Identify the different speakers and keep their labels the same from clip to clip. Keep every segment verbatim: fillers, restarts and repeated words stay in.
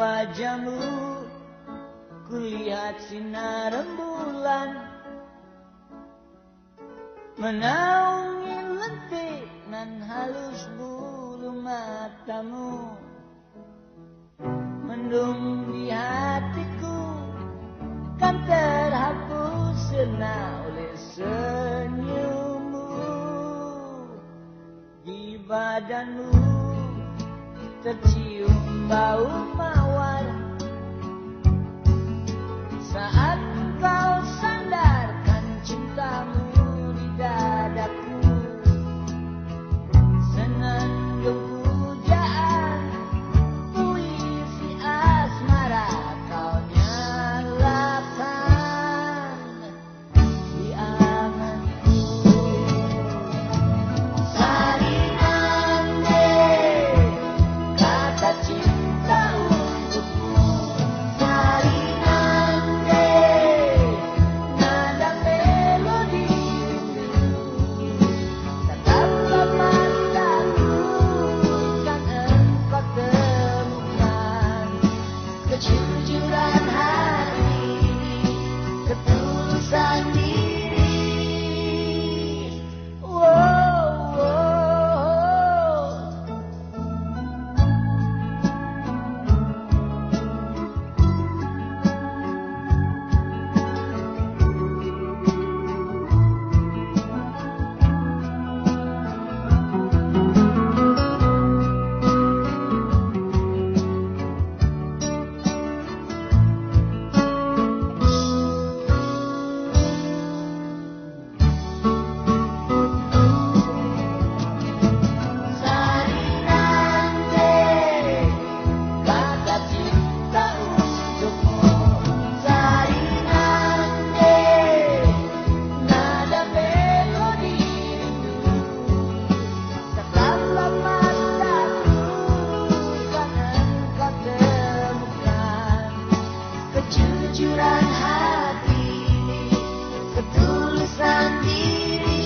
Speaker 1: wajahmu kulihat sinar rembulan menaungi lentik nan halus bulu matamu, mendung di hatiku kan terhapus sena oleh senyummu. Di badanmu tercium bau mawar saat kau sandarkan cintamu di dadaku. Senandung pujaan puisi asmara kau nyalakan di anganku. Sarinande kata cinta untukmu, sarinande nada melodi rindu. Tataplah mataku kan engkau temukan kejujuran hati, ketulusan diri. Wow, wow. Sarinande kata cinta untukmu, sarinande nada melodi rindu. Tataplah mataku kan engkau temukan kejujuran hati, ketulusan diri.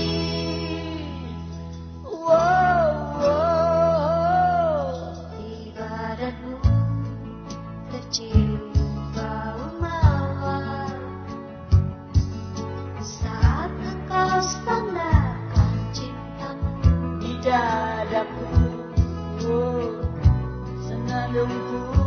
Speaker 1: Wow, wow. Di badanmu tercium bau mawar saat engkau sandarkan cintamu di dadaku. Oh, senandungku